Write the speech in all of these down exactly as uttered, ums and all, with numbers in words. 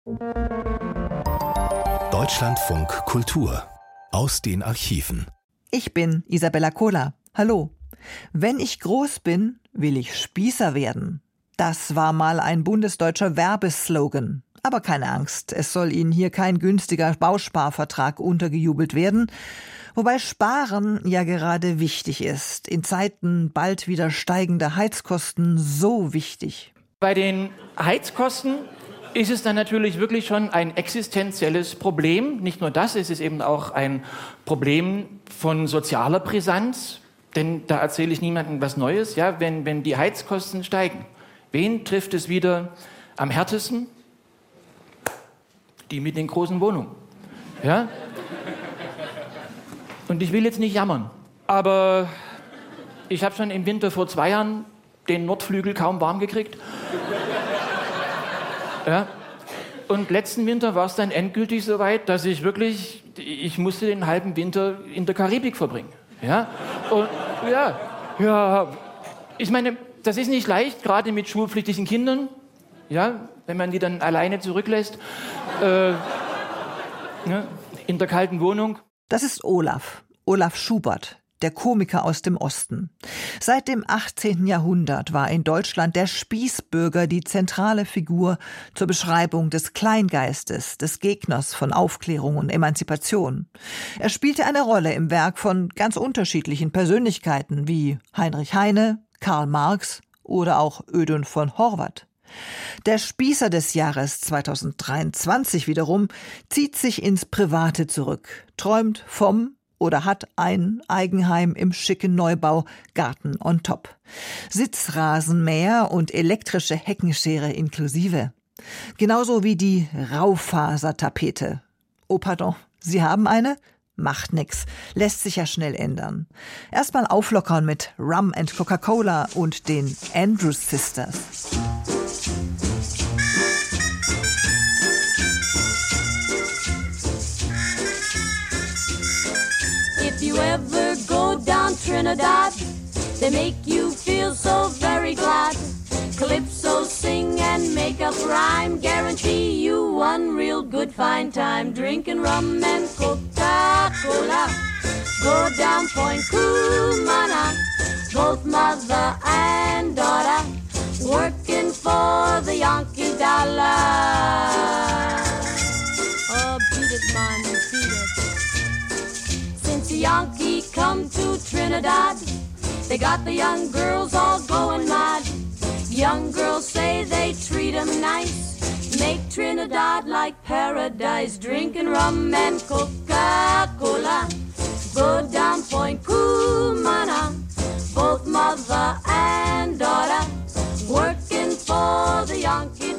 Deutschlandfunk Kultur aus den Archiven. Ich bin Isabella Kohler. Hallo. Wenn ich groß bin, will ich Spießer werden. Das war mal ein bundesdeutscher Werbeslogan. Aber keine Angst, es soll Ihnen hier kein günstiger Bausparvertrag untergejubelt werden. Wobei Sparen ja gerade wichtig ist. In Zeiten bald wieder steigender Heizkosten so wichtig. Bei den Heizkosten ist es dann natürlich wirklich schon ein existenzielles Problem. Nicht nur das, es ist eben auch ein Problem von sozialer Brisanz. Denn da erzähle ich niemandem was Neues. Ja, wenn, wenn die Heizkosten steigen, wen trifft es wieder am härtesten? Die mit den großen Wohnungen. Ja? Und ich will jetzt nicht jammern, aber ich habe schon im Winter vor zwei Jahren den Nordflügel kaum warm gekriegt. Ja. Und letzten Winter war es dann endgültig so weit, dass ich wirklich, ich musste den halben Winter in der Karibik verbringen. Ja. Und ja, ja, ich meine, das ist nicht leicht, gerade mit schulpflichtigen Kindern, ja, wenn man die dann alleine zurücklässt, äh, ja, in der kalten Wohnung. Das ist Olaf, Olaf Schubert, der Komiker aus dem Osten. Seit dem achtzehnten Jahrhundert war in Deutschland der Spießbürger die zentrale Figur zur Beschreibung des Kleingeistes, des Gegners von Aufklärung und Emanzipation. Er spielte eine Rolle im Werk von ganz unterschiedlichen Persönlichkeiten wie Heinrich Heine, Karl Marx oder auch Ödön von Horvath. Der Spießer des Jahres zweitausenddreiundzwanzig wiederum zieht sich ins Private zurück, träumt vom oder hat ein Eigenheim im schicken Neubau, Garten on top. Sitzrasenmäher und elektrische Heckenschere inklusive. Genauso wie die Raufasertapete. Oh pardon, Sie haben eine? Macht nix, lässt sich ja schnell ändern. Erstmal auflockern mit Rum and Coca-Cola und den Andrews Sisters. If you ever go down Trinidad, they make you feel so very glad. Calypso sing and make up rhyme, guarantee you one real good fine time. Drinking rum and Coca-Cola, go down Point Cumana, both mother and daughter, working for the Yankee dollar. Oh, beat it, man, beat it. Since the Yankee come to Trinidad, they got the young girls all going mad. Young girls say they treat 'em nice, make Trinidad like paradise. Drinking rum and Coca-Cola, go down Point Cumana, both mother and daughter, working for the Yankee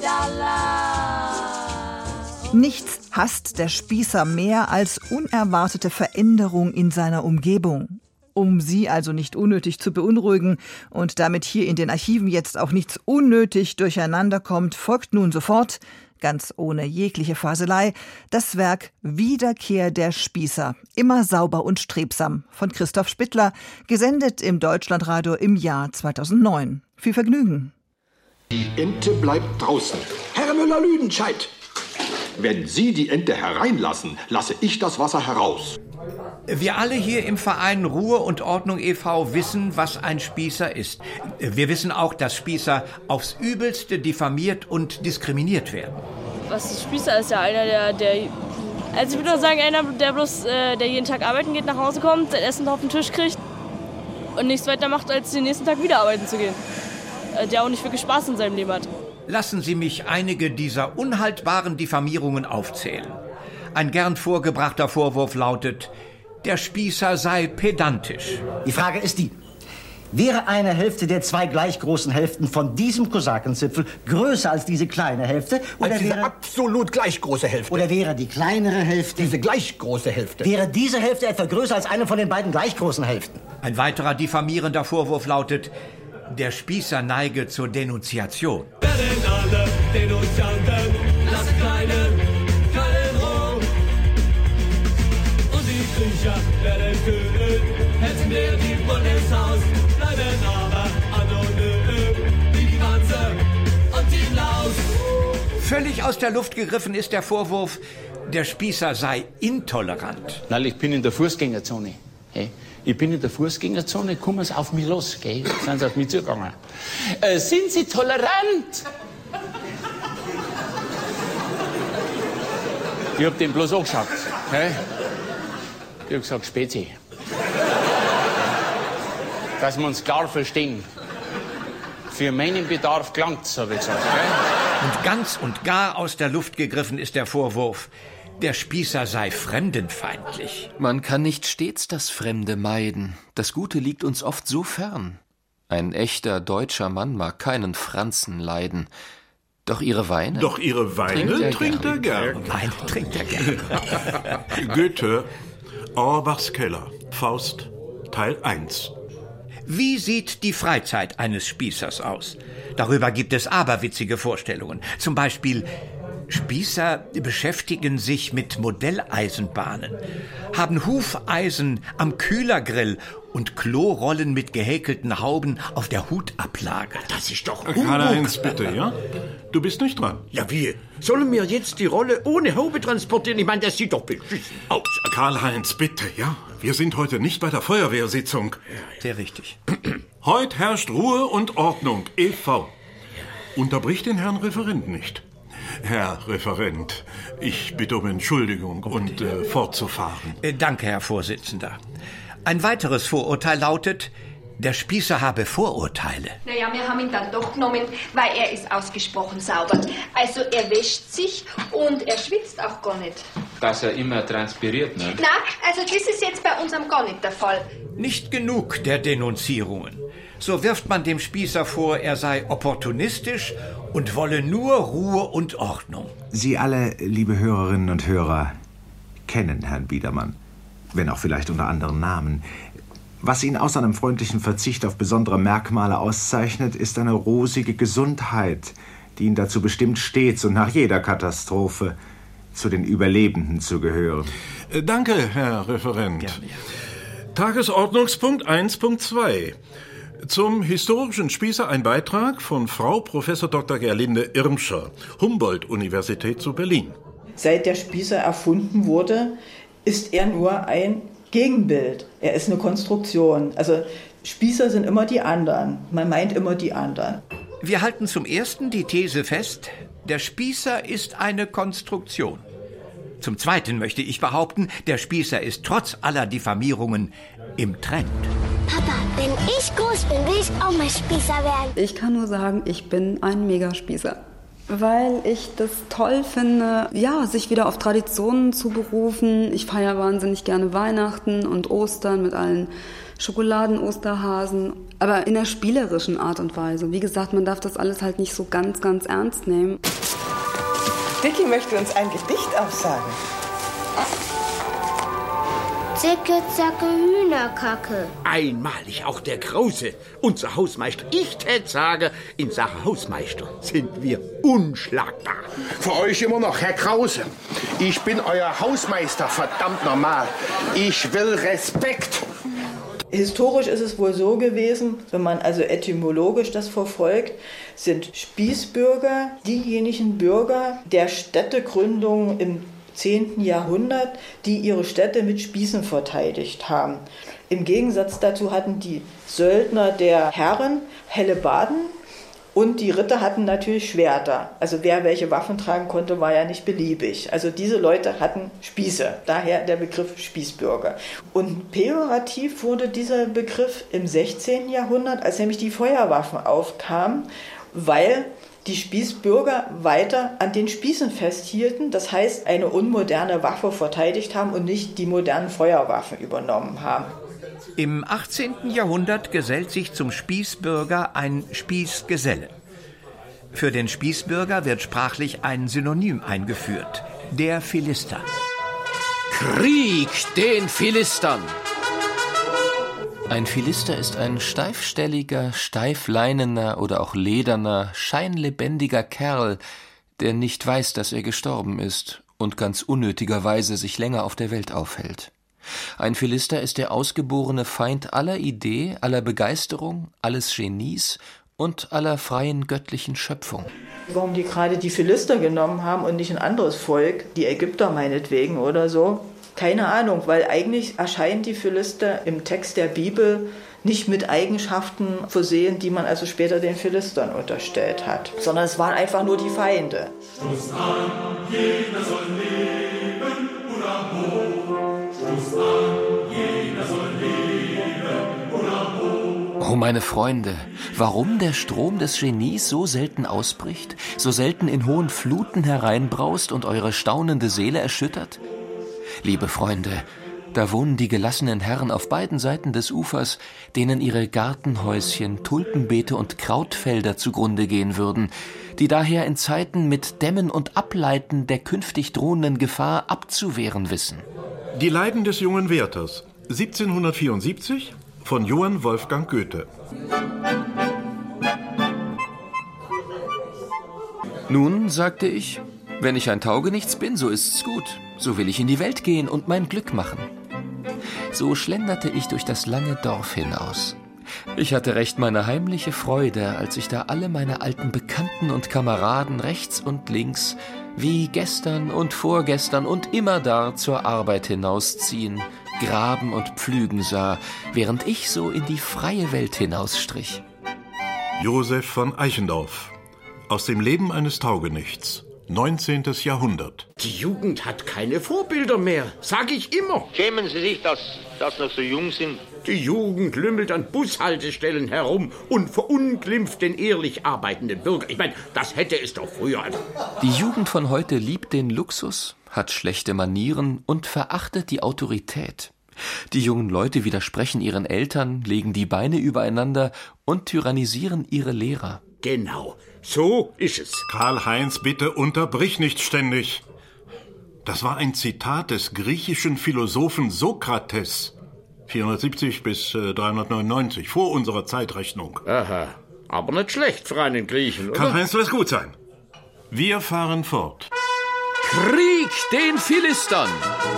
dollar. Nichts hasst der Spießer mehr als unerwartete Veränderung in seiner Umgebung. Um Sie also nicht unnötig zu beunruhigen und damit hier in den Archiven jetzt auch nichts unnötig durcheinander kommt, folgt nun sofort, ganz ohne jegliche Faselei, das Werk Wiederkehr der Spießer, immer sauber und strebsam, von Christoph Spittler, gesendet im Deutschlandradio im Jahr zweitausendneun. Viel Vergnügen. Die Ente bleibt draußen. Herr Müller-Lüdenscheid! Wenn Sie die Ente hereinlassen, lasse ich das Wasser heraus. Wir alle hier im Verein Ruhe und Ordnung e V wissen, was ein Spießer ist. Wir wissen auch, dass Spießer aufs Übelste diffamiert und diskriminiert werden. Was ist Spießer ist ja einer, der, der also ich würde nur sagen, einer, der bloß, äh, der jeden Tag arbeiten geht, nach Hause kommt, sein Essen auf den Tisch kriegt und nichts weiter macht, als den nächsten Tag wieder arbeiten zu gehen. Äh, der auch nicht wirklich Spaß in seinem Leben hat. Lassen Sie mich einige dieser unhaltbaren Diffamierungen aufzählen. Ein gern vorgebrachter Vorwurf lautet, der Spießer sei pedantisch. Die Frage ist die, wäre eine Hälfte der zwei gleich großen Hälften von diesem Kosakenzipfel größer als diese kleine Hälfte? Oder als diese wäre, absolut gleich große Hälfte. Oder wäre die kleinere Hälfte... Diese gleich große Hälfte. Wäre diese Hälfte etwa größer als eine von den beiden gleich großen Hälften? Ein weiterer diffamierender Vorwurf lautet, der Spießer neige zur Denunziation. Werden alle Denunzianten, lasst keinen, keinen Ruhe. Und die Kriecher werden töten, helfen wir die Bundeshaus, bleiben aber anonym, wie die Wanze und die Laus. Völlig aus der Luft gegriffen ist der Vorwurf, der Spießer sei intolerant. Nein, ich bin in der Fußgängerzone. Hey, ich bin in der Fußgängerzone, kommen Sie auf mich los, gell? Sind Sie auf mich zugegangen? Äh, sind Sie tolerant? Ich hab den bloß angeschaut. Hey? Ich hab gesagt, Spezi. Dass wir uns klar verstehen. Für meinen Bedarf gelangt's, habe ich gesagt. Gell? Und ganz und gar aus der Luft gegriffen ist der Vorwurf, der Spießer sei fremdenfeindlich. Man kann nicht stets das Fremde meiden. Das Gute liegt uns oft so fern. Ein echter deutscher Mann mag keinen Franzen leiden. Doch ihre Weine? Doch ihre Weine trinkt er gern. Weine trinkt er gern. Goethe, Auerbachs Keller, Faust, Teil eins. Wie sieht die Freizeit eines Spießers aus? Darüber gibt es aberwitzige Vorstellungen. Zum Beispiel, Spießer beschäftigen sich mit Modelleisenbahnen, haben Hufeisen am Kühlergrill und Klorollen mit gehäkelten Hauben auf der Hutablage. Das ist doch Karl-Heinz, bitte, ja? Du bist nicht dran. Ja, wie? Sollen wir jetzt die Rolle ohne Haube transportieren? Ich meine, das sieht doch beschissen aus. Karl-Heinz, bitte, ja? Wir sind heute nicht bei der Feuerwehrsitzung. Sehr richtig. Heute herrscht Ruhe und Ordnung, E V Unterbrich den Herrn Referent nicht. Herr Referent, ich bitte um Entschuldigung und äh, fortzufahren. Äh, danke, Herr Vorsitzender. Ein weiteres Vorurteil lautet, der Spießer habe Vorurteile. Naja, wir haben ihn dann doch genommen, weil er ist ausgesprochen sauber. Also er wäscht sich und er schwitzt auch gar nicht. Dass er immer transpiriert, ne? Na, also das ist jetzt bei unserem gar nicht der Fall. Nicht genug der Denunzierungen. So wirft man dem Spießer vor, er sei opportunistisch und wolle nur Ruhe und Ordnung. Sie alle, liebe Hörerinnen und Hörer, kennen Herrn Biedermann, wenn auch vielleicht unter anderen Namen. Was ihn außer einem freundlichen Verzicht auf besondere Merkmale auszeichnet, ist eine rosige Gesundheit, die ihn dazu bestimmt, stets und nach jeder Katastrophe zu den Überlebenden zu gehören. Äh, danke, Herr Referent. Gerne, ja. Tagesordnungspunkt eins Punkt zwei. Zum historischen Spießer ein Beitrag von Frau Professor Doktor Gerlinde Irmscher, Humboldt-Universität zu Berlin. Seit der Spießer erfunden wurde, ist er nur ein Gegenbild. Er ist eine Konstruktion. Also Spießer sind immer die anderen. Man meint immer die anderen. Wir halten zum Ersten die These fest, der Spießer ist eine Konstruktion. Zum Zweiten möchte ich behaupten, der Spießer ist trotz aller Diffamierungen im Trend. Papa, wenn ich groß bin, will ich auch mal Spießer werden. Ich kann nur sagen, ich bin ein Megaspießer. Weil ich das toll finde, ja, sich wieder auf Traditionen zu berufen. Ich feiere wahnsinnig gerne Weihnachten und Ostern mit allen Schokoladen-Osterhasen, aber in der spielerischen Art und Weise. Wie gesagt, man darf das alles halt nicht so ganz, ganz ernst nehmen. Dicky möchte uns ein Gedicht aufsagen. Zicke, zacke, Hühnerkacke. Einmalig auch der Große, unser Hausmeister. Ich tät sage, in Sache Hausmeister sind wir unschlagbar. Für euch immer noch, Herr Krause. Ich bin euer Hausmeister, verdammt normal. Ich will Respekt. Historisch ist es wohl so gewesen, wenn man also etymologisch das verfolgt, sind Spießbürger diejenigen Bürger der Städtegründung im zehnten Jahrhundert, die ihre Städte mit Spießen verteidigt haben. Im Gegensatz dazu hatten die Söldner der Herren Hellebarden und die Ritter hatten natürlich Schwerter. Also wer welche Waffen tragen konnte, war ja nicht beliebig. Also diese Leute hatten Spieße, daher der Begriff Spießbürger. Und pejorativ wurde dieser Begriff im sechzehnten Jahrhundert, als nämlich die Feuerwaffen aufkamen, weil die Spießbürger weiter an den Spießen festhielten, das heißt eine unmoderne Waffe verteidigt haben und nicht die modernen Feuerwaffen übernommen haben. Im achtzehnten Jahrhundert gesellt sich zum Spießbürger ein Spießgeselle. Für den Spießbürger wird sprachlich ein Synonym eingeführt, der Philister. Krieg den Philistern! Ein Philister ist ein steifstelliger, steifleinener oder auch lederner, scheinlebendiger Kerl, der nicht weiß, dass er gestorben ist und ganz unnötigerweise sich länger auf der Welt aufhält. Ein Philister ist der ausgeborene Feind aller Idee, aller Begeisterung, alles Genies und aller freien göttlichen Schöpfung. Warum die gerade die Philister genommen haben und nicht ein anderes Volk, die Ägypter meinetwegen oder so, keine Ahnung, weil eigentlich erscheinen die Philister im Text der Bibel nicht mit Eigenschaften versehen, die man also später den Philistern unterstellt hat, sondern es waren einfach nur die Feinde. Stoß an, jeder soll leben, hurra ho. Stoß an, jeder soll leben, hurra ho. Oh, meine Freunde, warum der Strom des Genies so selten ausbricht, so selten in hohen Fluten hereinbraust und eure staunende Seele erschüttert? Liebe Freunde, da wohnen die gelassenen Herren auf beiden Seiten des Ufers, denen ihre Gartenhäuschen, Tulpenbeete und Krautfelder zugrunde gehen würden, die daher in Zeiten mit Dämmen und Ableiten der künftig drohenden Gefahr abzuwehren wissen. Die Leiden des jungen Werthers, siebzehnhundertvierundsiebzig, von Johann Wolfgang Goethe. Nun, sagte ich, wenn ich ein Taugenichts bin, so ist's gut. So will ich in die Welt gehen und mein Glück machen. So schlenderte ich durch das lange Dorf hinaus. Ich hatte recht meine heimliche Freude, als ich da alle meine alten Bekannten und Kameraden rechts und links, wie gestern und vorgestern und immerdar zur Arbeit hinausziehen, graben und pflügen sah, während ich so in die freie Welt hinausstrich. Josef von Eichendorff, aus dem Leben eines Taugenichts. neunzehntes Jahrhundert. Die Jugend hat keine Vorbilder mehr, sag ich immer. Schämen Sie sich, dass Sie noch so jung sind? Die Jugend lümmelt an Bushaltestellen herum und verunglimpft den ehrlich arbeitenden Bürger. Ich meine, das hätte es doch früher. Die Jugend von heute liebt den Luxus, hat schlechte Manieren und verachtet die Autorität. Die jungen Leute widersprechen ihren Eltern, legen die Beine übereinander und tyrannisieren ihre Lehrer. Genau, so ist es. Karl-Heinz, bitte unterbrich nicht ständig. Das war ein Zitat des griechischen Philosophen Sokrates. vierhundertsiebzig bis dreihundertneunundneunzig, vor unserer Zeitrechnung. Aha, aber nicht schlecht für einen Griechen, oder? Karl-Heinz, lass gut sein. Wir fahren fort. Krieg den Philistern!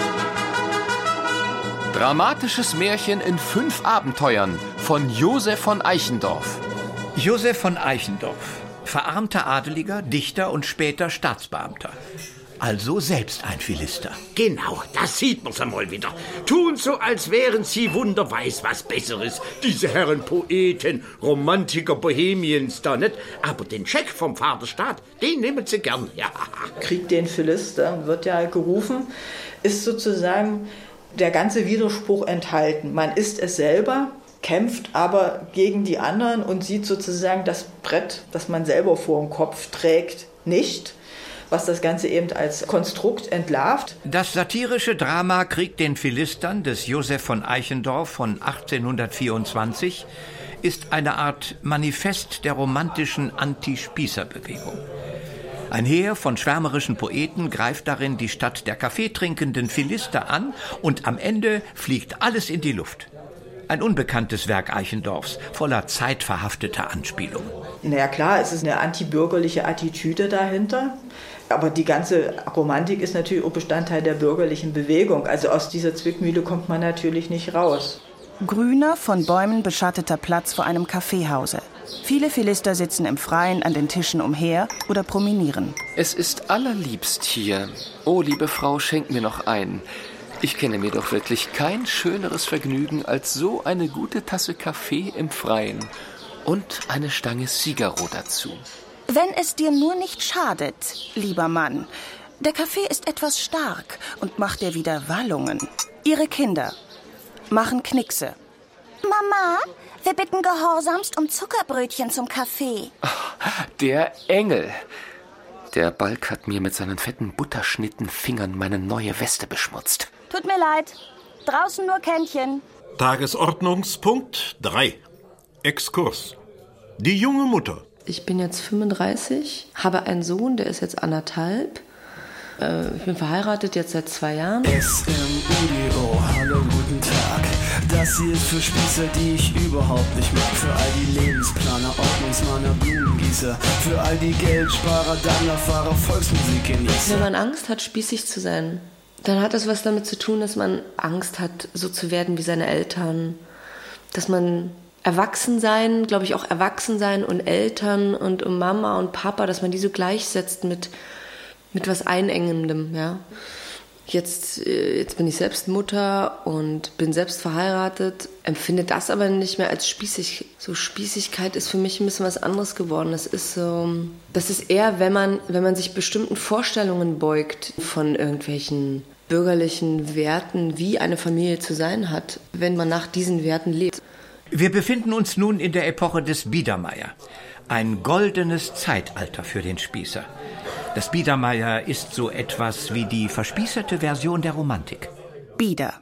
Dramatisches Märchen in fünf Abenteuern von Josef von Eichendorff. Josef von Eichendorff, verarmter Adeliger, Dichter und später Staatsbeamter. Also selbst ein Philister. Genau, das sieht man's einmal wieder. Tun so, als wären sie wunderweiß was Besseres. Diese Herren Poeten, Romantiker Bohemiens da, nicht? Aber den Scheck vom Vaterstaat, den nehmen sie gern. Ja. Krieg den Philistern wird ja gerufen, ist sozusagen der ganze Widerspruch enthalten. Man ist es selber, kämpft aber gegen die anderen und sieht sozusagen das Brett, das man selber vor dem Kopf trägt, nicht, was das Ganze eben als Konstrukt entlarvt. Das satirische Drama Krieg den Philistern des Josef von Eichendorff von achtzehnhundertvierundzwanzig ist eine Art Manifest der romantischen Anti-Spießer-Bewegung. Ein Heer von schwärmerischen Poeten greift darin die Stadt der kaffeetrinkenden Philister an und am Ende fliegt alles in die Luft. Ein unbekanntes Werk Eichendorffs, voller zeitverhafteter Anspielungen. Na ja, klar, es ist eine antibürgerliche Attitüde dahinter. Aber die ganze Romantik ist natürlich auch Bestandteil der bürgerlichen Bewegung. Also aus dieser Zwickmühle kommt man natürlich nicht raus. Grüner, von Bäumen beschatteter Platz vor einem Kaffeehause. Viele Philister sitzen im Freien an den Tischen umher oder promenieren. Es ist allerliebst hier. Oh, liebe Frau, schenk mir noch ein. Ich kenne mir doch wirklich kein schöneres Vergnügen als so eine gute Tasse Kaffee im Freien und eine Stange Figaro dazu. Wenn es dir nur nicht schadet, lieber Mann. Der Kaffee ist etwas stark und macht dir wieder Wallungen. Ihre Kinder machen Knickse. Mama, wir bitten gehorsamst um Zuckerbrötchen zum Kaffee. Der Engel. Der Balk hat mir mit seinen fetten Butterschnittenfingern meine neue Weste beschmutzt. Tut mir leid. Draußen nur Kännchen. Tagesordnungspunkt drei. Exkurs. Die junge Mutter. Ich bin jetzt fünfunddreißig, habe einen Sohn, der ist jetzt anderthalb. Äh, ich bin verheiratet jetzt seit zwei Jahren. S M U D O, hallo, guten Tag. Das hier ist für Spießer, die ich überhaupt nicht mag. Für all die Lebensplaner, Ordnungsmahner, Blumengießer. Für all die Geldsparer, Daimlerfahrer, Volksmusikgenießer. Wenn man Angst hat, spießig zu sein, dann hat das was damit zu tun, dass man Angst hat, so zu werden wie seine Eltern. Dass man Erwachsensein, glaube ich auch Erwachsensein und Eltern und um Mama und Papa, dass man die so gleichsetzt mit, mit was Einengendem, ja. Jetzt, jetzt bin ich selbst Mutter und bin selbst verheiratet, empfinde das aber nicht mehr als spießig. So Spießigkeit ist für mich ein bisschen was anderes geworden. Das ist so, das ist eher, wenn man, wenn man sich bestimmten Vorstellungen beugt von irgendwelchen bürgerlichen Werten, wie eine Familie zu sein hat, wenn man nach diesen Werten lebt. Wir befinden uns nun in der Epoche des Biedermeier. Ein goldenes Zeitalter für den Spießer. Das Biedermeier ist so etwas wie die verspießerte Version der Romantik. Bieder.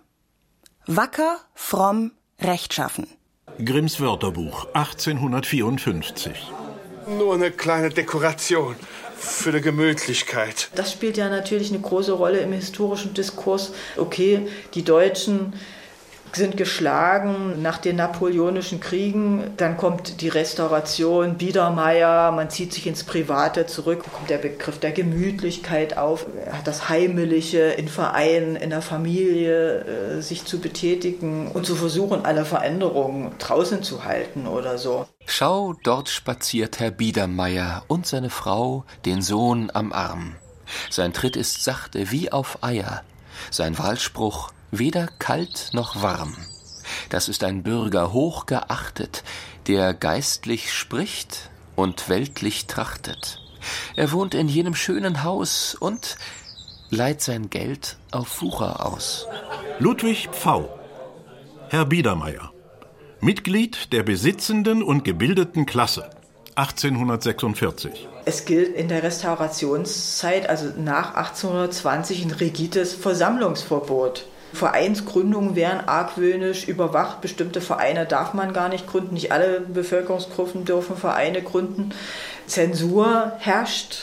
Wacker, fromm, rechtschaffen. Grimms Wörterbuch, achtzehnhundertvierundfünfzig. Nur eine kleine Dekoration für die Gemütlichkeit. Das spielt ja natürlich eine große Rolle im historischen Diskurs. Okay, die Deutschen sind geschlagen nach den napoleonischen Kriegen. Dann kommt die Restauration, Biedermeier, man zieht sich ins Private zurück. Dann kommt der Begriff der Gemütlichkeit auf, das Heimelige in Vereinen, in der Familie, äh, sich zu betätigen und zu versuchen, alle Veränderungen draußen zu halten oder so. Schau, dort spaziert Herr Biedermeier und seine Frau, den Sohn am Arm. Sein Tritt ist sachte wie auf Eier, sein Wahlspruch weder kalt noch warm. Das ist ein Bürger hoch geachtet, der geistlich spricht und weltlich trachtet. Er wohnt in jenem schönen Haus und leiht sein Geld auf Wucher aus. Ludwig Pfau, Herr Biedermeier, Mitglied der besitzenden und gebildeten Klasse, achtzehnhundertsechsundvierzig. Es gilt in der Restaurationszeit, also nach achtzehnhundertzwanzig, ein rigides Versammlungsverbot. Vereinsgründungen werden argwöhnisch überwacht. Bestimmte Vereine darf man gar nicht gründen. Nicht alle Bevölkerungsgruppen dürfen Vereine gründen. Zensur herrscht,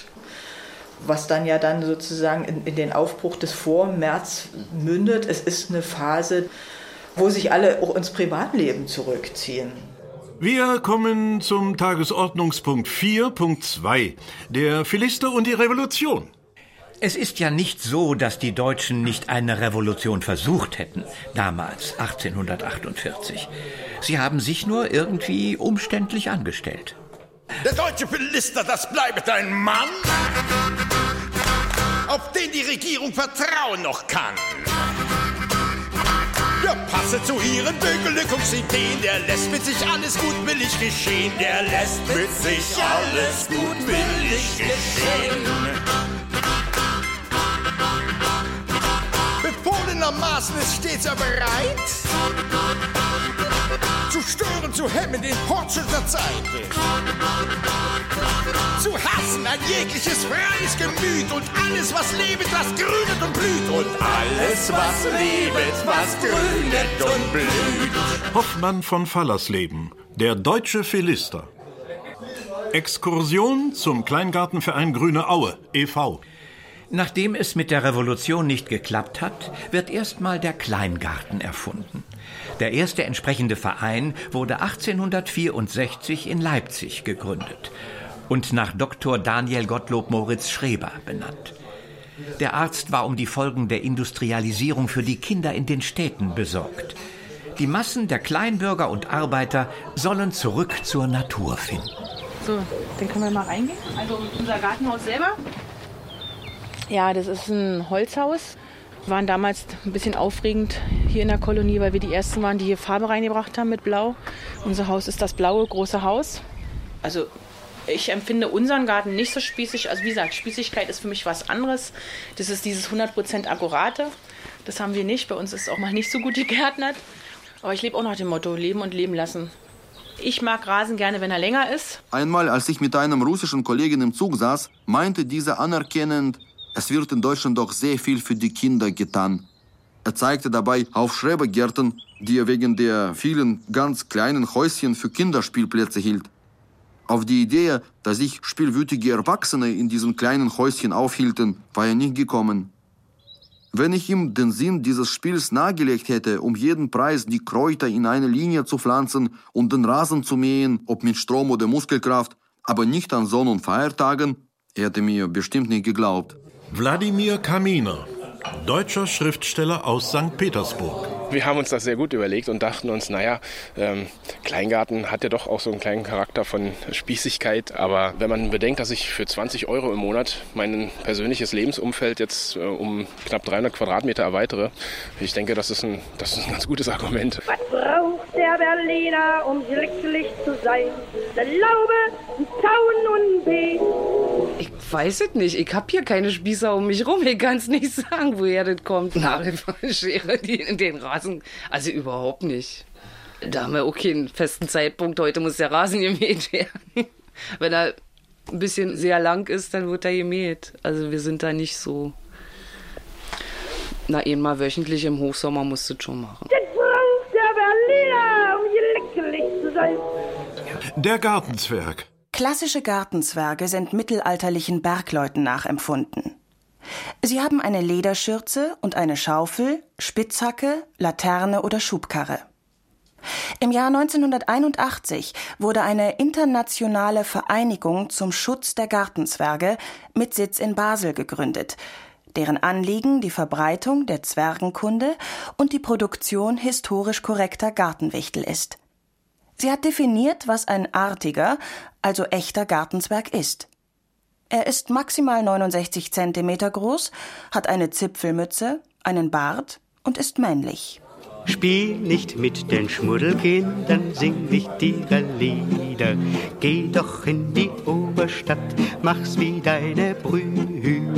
was dann ja dann sozusagen in, in den Aufbruch des Vormärz mündet. Es ist eine Phase, wo sich alle auch ins Privatleben zurückziehen. Wir kommen zum Tagesordnungspunkt vier Punkt zwei, der Philister und die Revolution. Es ist ja nicht so, dass die Deutschen nicht eine Revolution versucht hätten, damals, achtzehnhundertachtundvierzig. Sie haben sich nur irgendwie umständlich angestellt. Der deutsche Philister, das bleibt ein Mann, auf den die Regierung vertrauen noch kann. Der passe zu ihren Bündelückungsideen, der lässt mit sich alles gutwillig geschehen, der lässt mit sich alles gutwillig geschehen. Befohlenermaßen ist stets er bereit, zu stören, zu hemmen den Fortschritt der Zeit, zu hassen ein jegliches freies Gemüt und alles, was lebt, was grünet und blüht und alles, was lebt, was grünet und blüht. Hoffmann von Fallersleben, der deutsche Philister. Exkursion zum Kleingartenverein Grüne Aue, e V Nachdem es mit der Revolution nicht geklappt hat, wird erstmal der Kleingarten erfunden. Der erste entsprechende Verein wurde achtzehnhundertvierundsechzig in Leipzig gegründet und nach Doktor Daniel Gottlob Moritz Schreber benannt. Der Arzt war um die Folgen der Industrialisierung für die Kinder in den Städten besorgt. Die Massen der Kleinbürger und Arbeiter sollen zurück zur Natur finden. So, dann können wir mal reingehen. Also unser Gartenhaus selber. Ja, das ist ein Holzhaus. Wir waren damals ein bisschen aufregend hier in der Kolonie, weil wir die Ersten waren, die hier Farbe reingebracht haben mit Blau. Unser Haus ist das blaue große Haus. Also ich empfinde unseren Garten nicht so spießig. Also wie gesagt, Spießigkeit ist für mich was anderes. Das ist dieses hundert Prozent Akkurate. Das haben wir nicht. Bei uns ist es auch mal nicht so gut gegärtnert. Aber ich lebe auch nach dem Motto, leben und leben lassen. Ich mag Rasen gerne, wenn er länger ist. Einmal, als ich mit einem russischen Kollegen im Zug saß, meinte dieser anerkennend, es wird in Deutschland doch sehr viel für die Kinder getan. Er zeigte dabei auf Schrebergärten, die er wegen der vielen ganz kleinen Häuschen für Kinderspielplätze hielt. Auf die Idee, dass sich spielwütige Erwachsene in diesen kleinen Häuschen aufhielten, war er nicht gekommen. Wenn ich ihm den Sinn dieses Spiels nahegelegt hätte, um jeden Preis die Kräuter in eine Linie zu pflanzen und den Rasen zu mähen, ob mit Strom oder Muskelkraft, aber nicht an Sonn- und Feiertagen, er hätte mir bestimmt nicht geglaubt. Wladimir Kaminer, deutscher Schriftsteller aus Sankt Petersburg. Wir haben uns das sehr gut überlegt und dachten uns, naja, ähm, Kleingarten hat ja doch auch so einen kleinen Charakter von Spießigkeit. Aber wenn man bedenkt, dass ich für zwanzig Euro im Monat mein persönliches Lebensumfeld jetzt äh, um knapp dreihundert Quadratmeter erweitere, ich denke, das ist ein, das ist ein ganz gutes Argument. Was braucht der Berliner, um glücklich zu sein? Eine Laube, ein Zaun und ein Beet. Ich weiß es nicht. Ich hab hier keine Spießer um mich rum. Ich kann es nicht sagen, woher das kommt. Nagelschere, die in den Rasen. Also überhaupt nicht. Da haben wir auch keinen festen Zeitpunkt. Heute muss der Rasen gemäht werden. Wenn er ein bisschen sehr lang ist, dann wird er gemäht. Also wir sind da nicht so... Na, einmal wöchentlich im Hochsommer musst du das schon machen. Das braucht der Berliner, um glücklich zu sein. Der Gartenzwerg. Klassische Gartenzwerge sind mittelalterlichen Bergleuten nachempfunden. Sie haben eine Lederschürze und eine Schaufel, Spitzhacke, Laterne oder Schubkarre. Im Jahr neunzehnhunderteinundachtzig wurde eine internationale Vereinigung zum Schutz der Gartenzwerge mit Sitz in Basel gegründet, deren Anliegen die Verbreitung der Zwergenkunde und die Produktion historisch korrekter Gartenwichtel ist. Sie hat definiert, was ein artiger, also echter Gartenzwerg ist. Er ist maximal neunundsechzig Zentimeter groß, hat eine Zipfelmütze, einen Bart und ist männlich. Spiel nicht mit den Schmuddelkindern, sing nicht ihre Lieder. Geh doch in die Oberstadt, mach's wie deine Brüder.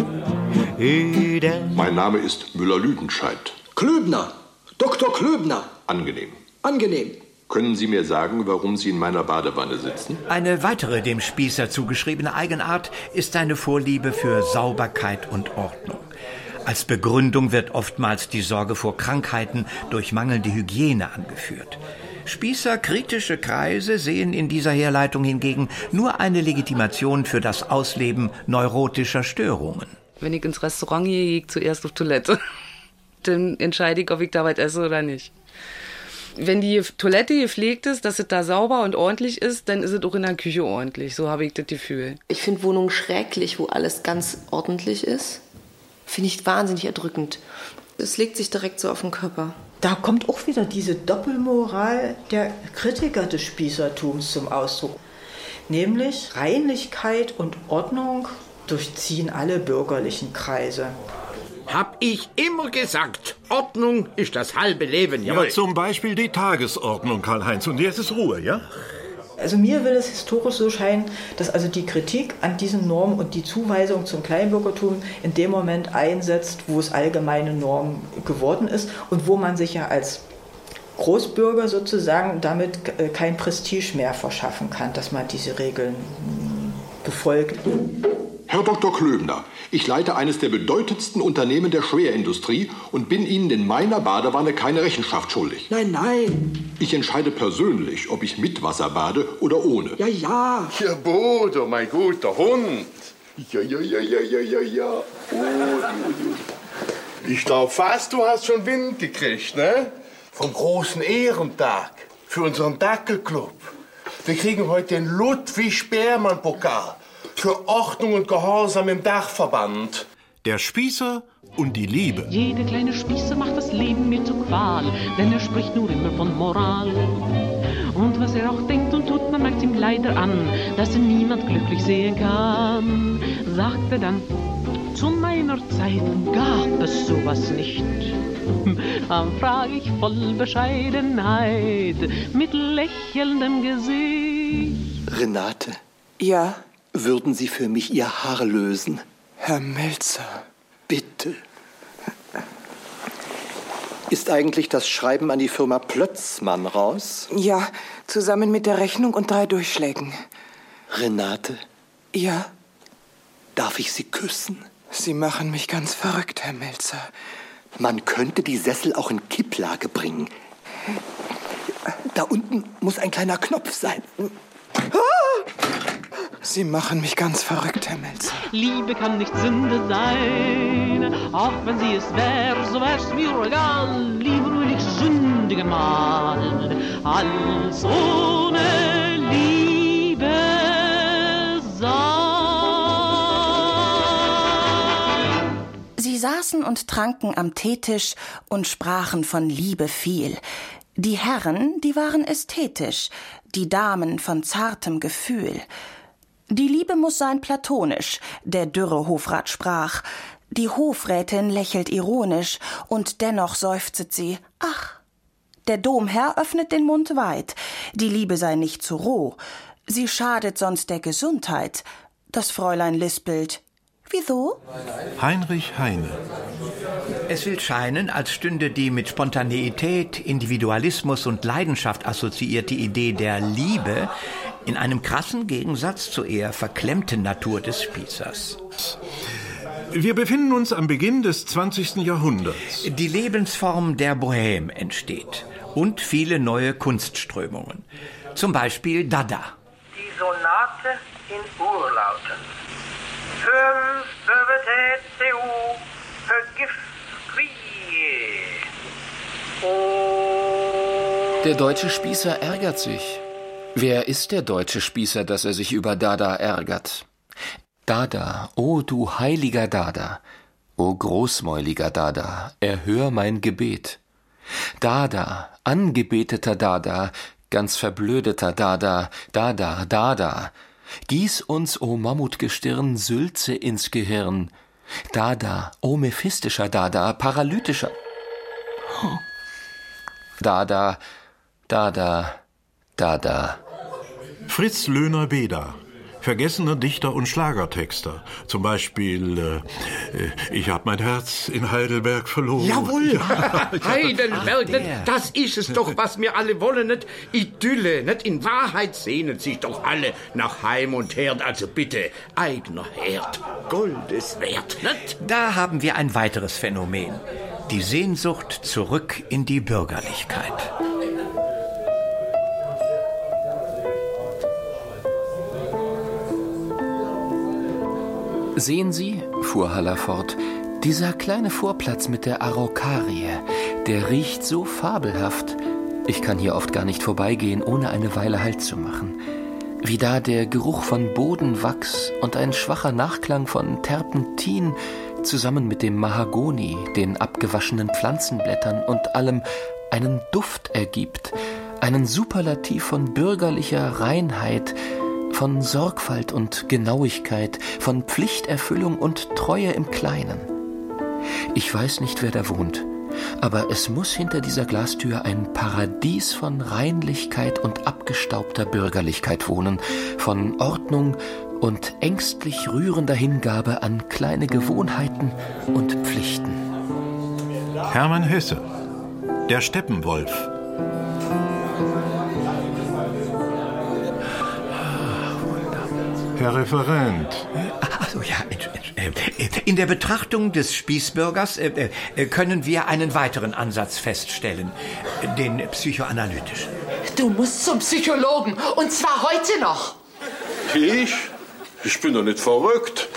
Mein Name ist Müller-Lüdenscheid. Klöbner, Doktor Klöbner. Angenehm. Angenehm. Können Sie mir sagen, warum Sie in meiner Badewanne sitzen? Eine weitere dem Spießer zugeschriebene Eigenart ist seine Vorliebe für Sauberkeit und Ordnung. Als Begründung wird oftmals die Sorge vor Krankheiten durch mangelnde Hygiene angeführt. Spießer-kritische Kreise sehen in dieser Herleitung hingegen nur eine Legitimation für das Ausleben neurotischer Störungen. Wenn ich ins Restaurant gehe, gehe ich zuerst auf Toilette. Dann entscheide ich, ob ich da was esse oder nicht. Wenn die Toilette gepflegt ist, dass es da sauber und ordentlich ist, dann ist es auch in der Küche ordentlich. So habe ich das Gefühl. Ich finde Wohnungen schrecklich, wo alles ganz ordentlich ist. Finde ich wahnsinnig erdrückend. Es legt sich direkt so auf den Körper. Da kommt auch wieder diese Doppelmoral der Kritiker des Spießertums zum Ausdruck. Nämlich Reinlichkeit und Ordnung durchziehen alle bürgerlichen Kreise. Hab ich immer gesagt, Ordnung ist das halbe Leben. Ja, Jawohl. zum Beispiel die Tagesordnung, Karl-Heinz. Und jetzt ist Ruhe, ja? Also mir will es historisch so scheinen, dass also die Kritik an diesen Normen und die Zuweisung zum Kleinbürgertum in dem Moment einsetzt, wo es allgemeine Norm geworden ist und wo man sich ja als Großbürger sozusagen damit kein Prestige mehr verschaffen kann, dass man diese Regeln befolgt. Herr Doktor Klöbner, ich leite eines der bedeutendsten Unternehmen der Schwerindustrie und bin Ihnen in meiner Badewanne keine Rechenschaft schuldig. Nein, nein. Ich entscheide persönlich, ob ich mit Wasser bade oder ohne. Ja, ja. Ja, Bodo, mein guter Hund. Ja, ja, ja, ja, ja, ja, ja. Oh, ich glaube fast, du hast schon Wind gekriegt, ne? Vom großen Ehrentag für unseren Dackelclub. Wir kriegen heute den Ludwig-Sperrmann-Pokal. Für Ordnung und Gehorsam im Dachverband. Der Spießer und die Liebe. Jeder kleine Spießer macht das Leben mir zur Qual, denn er spricht nur immer von Moral. Und was er auch denkt und tut, man merkt ihm leider an, dass er niemand glücklich sehen kann. Sagt er dann, zu meiner Zeit gab es sowas nicht. Dann frag ich voll Bescheidenheit, mit lächelndem Gesicht. Renate. Ja? Würden Sie für mich Ihr Haar lösen? Herr Melzer. Bitte. Ist eigentlich das Schreiben an die Firma Plötzmann raus? Ja, zusammen mit der Rechnung und drei Durchschlägen. Renate? Ja? Darf ich Sie küssen? Sie machen mich ganz verrückt, Herr Melzer. Man könnte die Sessel auch in Kipplage bringen. Da unten muss ein kleiner Knopf sein. Sie machen mich ganz verrückt, Herr Melzer. Liebe kann nicht Sünde sein, auch wenn sie es wär, so wär's mir egal. Lieber will ich sündigen mal, als ohne Liebe sein. Sie saßen und tranken am Teetisch und sprachen von Liebe viel. Die Herren, die waren ästhetisch, die Damen von zartem Gefühl. Die Liebe muss sein platonisch, der dürre Hofrat sprach. Die Hofrätin lächelt ironisch, und dennoch seufzet sie, ach. Der Domherr öffnet den Mund weit, die Liebe sei nicht zu roh, sie schadet sonst der Gesundheit. Das Fräulein lispelt, wieso? Heinrich Heine. Es will scheinen, als stünde die mit Spontaneität, Individualismus und Leidenschaft assoziierte Idee der Liebe in einem krassen Gegensatz zur eher verklemmten Natur des Spießers. Wir befinden uns am Beginn des zwanzigsten Jahrhunderts. Die Lebensform der Bohème entsteht und viele neue Kunstströmungen. Zum Beispiel Dada. Die Sonate in Urlauten. Fünf Bevetet Seu, Vergif, Quie. Der deutsche Spießer ärgert sich. Wer ist der deutsche Spießer, dass er sich über Dada ärgert? Dada, o du heiliger Dada, o großmäuliger Dada, erhör mein Gebet. Dada, angebeteter Dada, ganz verblödeter Dada, Dada, Dada, gieß uns, o Mammutgestirn, Sülze ins Gehirn. Dada, o mephistischer Dada, paralytischer. Dada, Dada, Dada. Fritz Löhner-Beda, vergessener Dichter und Schlagertexter. Zum Beispiel, äh, ich hab mein Herz in Heidelberg verloren. Jawohl! Ja, Heidelberg, nicht? Das ist es doch, was wir alle wollen, nicht? Idylle, nicht? In Wahrheit sehnen sich doch alle nach Heim und Herd. Also bitte, eigener Herd, Goldes wert, nicht? Da haben wir ein weiteres Phänomen. Die Sehnsucht zurück in die Bürgerlichkeit. Sehen Sie, fuhr Haller fort, dieser kleine Vorplatz mit der Araukarie, der riecht so fabelhaft. Ich kann hier oft gar nicht vorbeigehen, ohne eine Weile Halt zu machen. Wie da der Geruch von Bodenwachs und ein schwacher Nachklang von Terpentin zusammen mit dem Mahagoni, den abgewaschenen Pflanzenblättern und allem einen Duft ergibt, einen Superlativ von bürgerlicher Reinheit, von Sorgfalt und Genauigkeit, von Pflichterfüllung und Treue im Kleinen. Ich weiß nicht, wer da wohnt, aber es muss hinter dieser Glastür ein Paradies von Reinlichkeit und abgestaubter Bürgerlichkeit wohnen, von Ordnung und ängstlich rührender Hingabe an kleine Gewohnheiten und Pflichten. Hermann Hesse, der Steppenwolf. Herr Referent. Also ja, in der Betrachtung des Spießbürgers können wir einen weiteren Ansatz feststellen, den psychoanalytischen. Du musst zum Psychologen, und zwar heute noch. Ich? Ich bin doch nicht verrückt.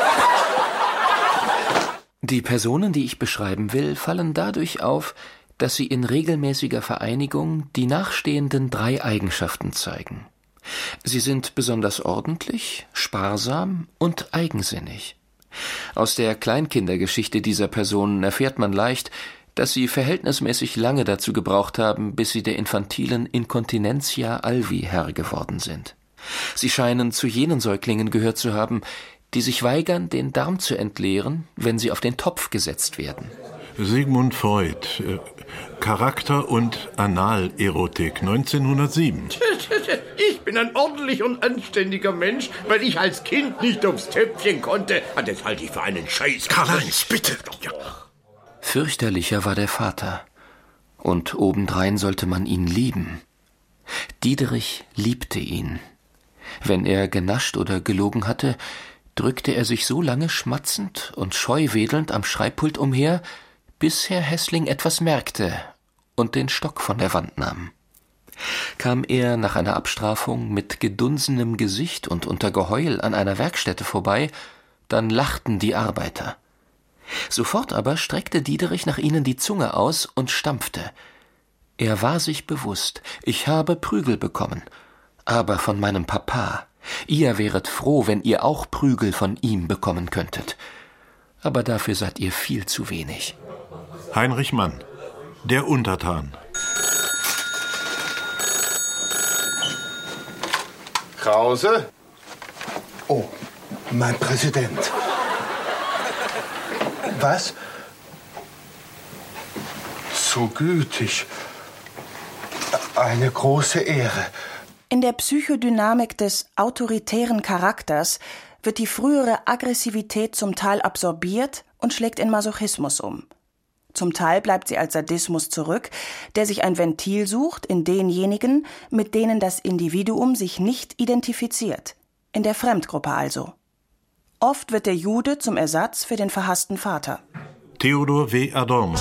Die Personen, die ich beschreiben will, fallen dadurch auf, dass sie in regelmäßiger Vereinigung die nachstehenden drei Eigenschaften zeigen. Sie sind besonders ordentlich, sparsam und eigensinnig. Aus der Kleinkindergeschichte dieser Personen erfährt man leicht, dass sie verhältnismäßig lange dazu gebraucht haben, bis sie der infantilen Inkontinentia alvi Herr geworden sind. Sie scheinen zu jenen Säuglingen gehört zu haben, die sich weigern, den Darm zu entleeren, wenn sie auf den Topf gesetzt werden. Sigmund Freud, äh, Charakter- und Analerotik, neunzehnhundertsieben. Ich bin ein ordentlich und anständiger Mensch, weil ich als Kind nicht aufs Töpfchen konnte. Das halte ich für einen Scheiß. Karl-Heinz, bitte! Ja. Fürchterlicher war der Vater. Und obendrein sollte man ihn lieben. Diederich liebte ihn. Wenn er genascht oder gelogen hatte, drückte er sich so lange schmatzend und scheuwedelnd am Schreibpult umher, bis Herr Hässling etwas merkte und den Stock von der Wand nahm. Kam er nach einer Abstrafung mit gedunsenem Gesicht und unter Geheul an einer Werkstätte vorbei, dann lachten die Arbeiter. Sofort aber streckte Diederich nach ihnen die Zunge aus und stampfte. Er war sich bewusst, ich habe Prügel bekommen, aber von meinem Papa. Ihr wäret froh, wenn ihr auch Prügel von ihm bekommen könntet. Aber dafür seid ihr viel zu wenig. Heinrich Mann, der Untertan. Krause? Oh, mein Präsident. Was? So gütig. Eine große Ehre. In der Psychodynamik des autoritären Charakters wird die frühere Aggressivität zum Teil absorbiert und schlägt in Masochismus um. Zum Teil bleibt sie als Sadismus zurück, der sich ein Ventil sucht in denjenigen, mit denen das Individuum sich nicht identifiziert, in der Fremdgruppe also. Oft wird der Jude zum Ersatz für den verhassten Vater. Theodor W. Adorno.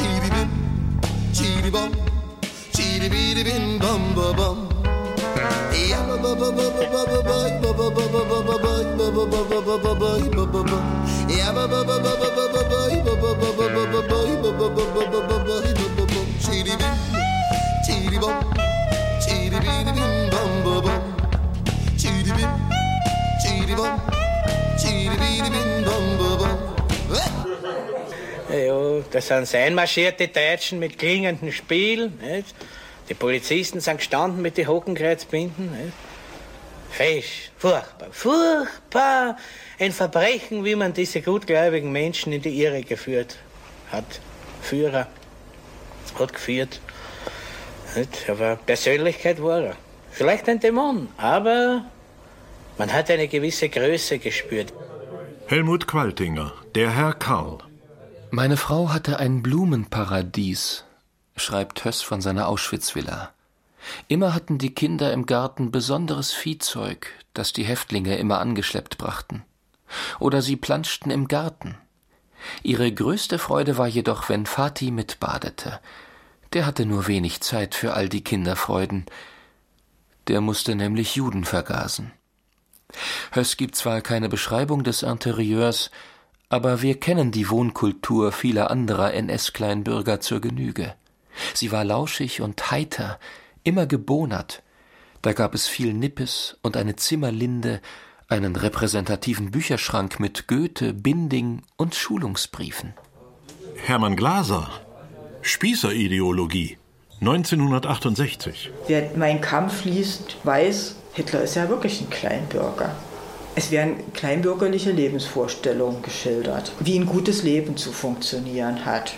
Ja, das sind einmarschierte Deutschen mit klingenden Spielen. Nicht? Die Polizisten sind gestanden mit den Hakenkreuzbinden. Nicht? Fesch, furchtbar, furchtbar. Ein Verbrechen, wie man diese gutgläubigen Menschen in die Irre geführt hat. Führer hat geführt. Nicht? Aber Persönlichkeit war er. Vielleicht ein Dämon, aber man hat eine gewisse Größe gespürt. Helmut Qualtinger, der Herr Karl. Meine Frau hatte ein Blumenparadies, schreibt Höss von seiner Auschwitz-Villa. Immer hatten die Kinder im Garten besonderes Viehzeug, das die Häftlinge immer angeschleppt brachten. Oder sie planschten im Garten. Ihre größte Freude war jedoch, wenn Vati mitbadete. Der hatte nur wenig Zeit für all die Kinderfreuden. Der musste nämlich Juden vergasen. Höss gibt zwar keine Beschreibung des Interieurs, aber wir kennen die Wohnkultur vieler anderer N S-Kleinbürger zur Genüge. Sie war lauschig und heiter, immer gebonert. Da gab es viel Nippes und eine Zimmerlinde, einen repräsentativen Bücherschrank mit Goethe, Binding und Schulungsbriefen. Hermann Glaser, Spießerideologie, neunzehnhundertachtundsechzig. Wer Mein Kampf liest, weiß, Hitler ist ja wirklich ein Kleinbürger. Es werden kleinbürgerliche Lebensvorstellungen geschildert, wie ein gutes Leben zu funktionieren hat.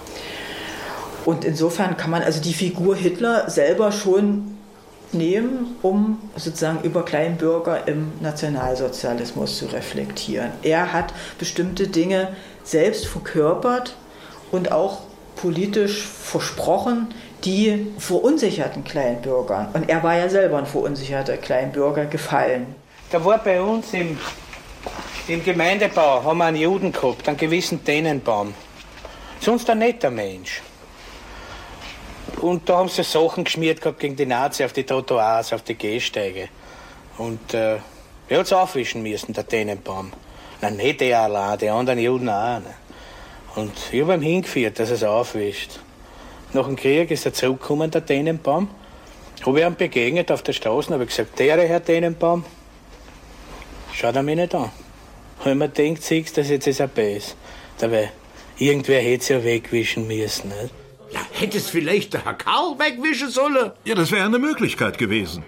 Und insofern kann man also die Figur Hitler selber schon nehmen, um sozusagen über Kleinbürger im Nationalsozialismus zu reflektieren. Er hat bestimmte Dinge selbst verkörpert und auch politisch versprochen, die verunsicherten Kleinbürgern, und er war ja selber ein verunsicherter Kleinbürger, gefallen. Da war bei uns im, im Gemeindebau, haben wir einen Juden gehabt, einen gewissen Tannenbaum. Sonst ein netter Mensch. Und da haben sie Sachen geschmiert gehabt gegen die Nazis auf die Trottoirs, auf die Gehsteige. Und äh, er hat es aufwischen müssen, der Tannenbaum. Nein, nicht er allein, die anderen Juden auch. Ne? Und ich habe ihm hingeführt, dass er es aufwischt. Nach dem Krieg ist er zurückgekommen, der Tannenbaum. Habe ich ihm begegnet auf der Straße und habe gesagt, der Herr Tannenbaum, schaut er mich nicht an. Habe ich mir gedacht, siehst du, das jetzt ist ein Bess. Dabei, irgendwer hätte es ja wegwischen müssen. Nicht? Ja, hätte es vielleicht der Herr Karl wegwischen sollen? Ja, das wäre eine Möglichkeit gewesen.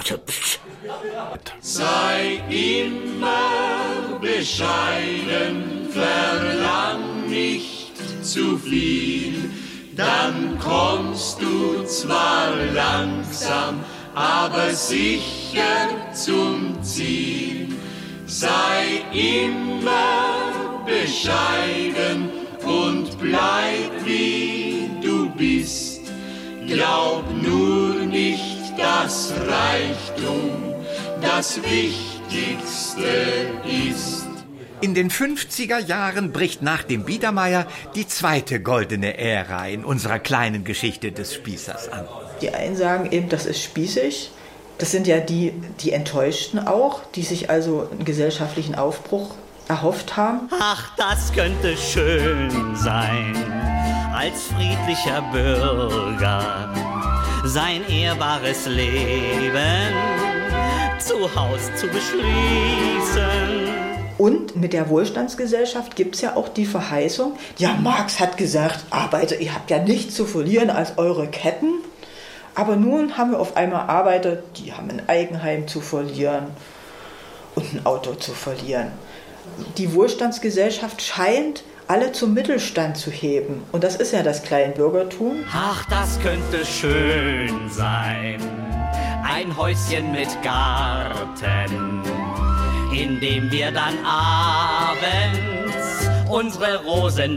Sei immer bescheiden, verlang nicht zu viel, dann kommst du zwar langsam, aber sicher zum Ziel. Sei immer bescheiden und bleib wie du bist. Glaub nur nicht, dass Reichtum das Wichtigste ist. In den fünfziger Jahren bricht nach dem Biedermeier die zweite goldene Ära in unserer kleinen Geschichte des Spießers an. Die einen sagen eben, das ist spießig. Das sind ja die, die Enttäuschten auch, die sich also einen gesellschaftlichen Aufbruch erhofft haben. Ach, das könnte schön sein, als friedlicher Bürger sein ehrbares Leben zu Haus zu beschließen. Und mit der Wohlstandsgesellschaft gibt es ja auch die Verheißung, ja, Marx hat gesagt, Arbeiter, ihr habt ja nichts zu verlieren als eure Ketten. Aber nun haben wir auf einmal Arbeiter, die haben ein Eigenheim zu verlieren und ein Auto zu verlieren. Die Wohlstandsgesellschaft scheint alle zum Mittelstand zu heben. Und das ist ja das Kleinbürgertum. Ach, das könnte schön sein. Ein Häuschen mit Garten, in dem wir dann abends unsere Rosen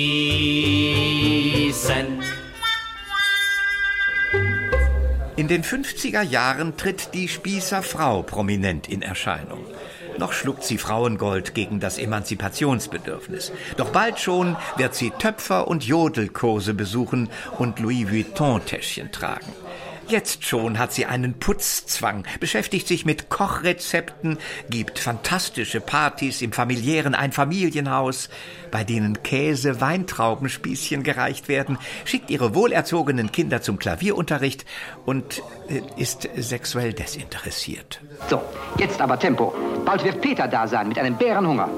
begießen. In den fünfziger Jahren tritt die Spießerfrau prominent in Erscheinung. Noch schluckt sie Frauengold gegen das Emanzipationsbedürfnis. Doch bald schon wird sie Töpfer- und Jodelkurse besuchen und Louis Vuitton-Täschchen tragen. Jetzt schon hat sie einen Putzzwang, beschäftigt sich mit Kochrezepten, gibt fantastische Partys im familiären Einfamilienhaus, bei denen Käse, Weintraubenspießchen gereicht werden, schickt ihre wohlerzogenen Kinder zum Klavierunterricht und äh, ist sexuell desinteressiert. So, jetzt aber Tempo. Bald wird Peter da sein mit einem Bärenhunger.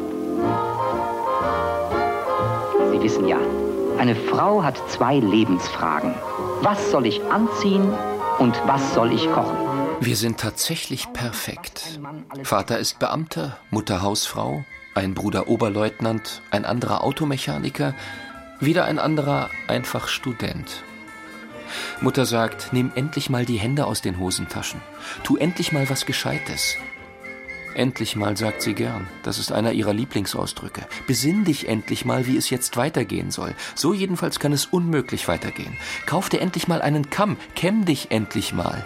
Sie wissen ja, eine Frau hat zwei Lebensfragen. Was soll ich anziehen? Und was soll ich kochen? Wir sind tatsächlich perfekt. Vater ist Beamter, Mutter Hausfrau, ein Bruder Oberleutnant, ein anderer Automechaniker, wieder ein anderer einfach Student. Mutter sagt, nimm endlich mal die Hände aus den Hosentaschen. Tu endlich mal was Gescheites. Endlich mal, sagt sie gern. Das ist einer ihrer Lieblingsausdrücke. Besinn dich endlich mal, wie es jetzt weitergehen soll. So jedenfalls kann es unmöglich weitergehen. Kauf dir endlich mal einen Kamm. Kämm dich endlich mal.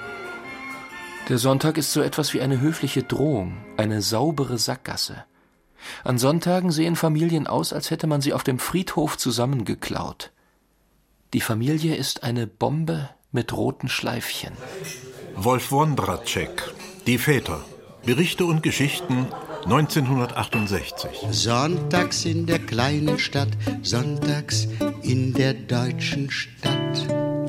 Der Sonntag ist so etwas wie eine höfliche Drohung, eine saubere Sackgasse. An Sonntagen sehen Familien aus, als hätte man sie auf dem Friedhof zusammengeklaut. Die Familie ist eine Bombe mit roten Schleifchen. Wolf Wondratschek, Die Väter. Berichte und Geschichten neunzehnhundertachtundsechzig. Sonntags in der kleinen Stadt, sonntags in der deutschen Stadt.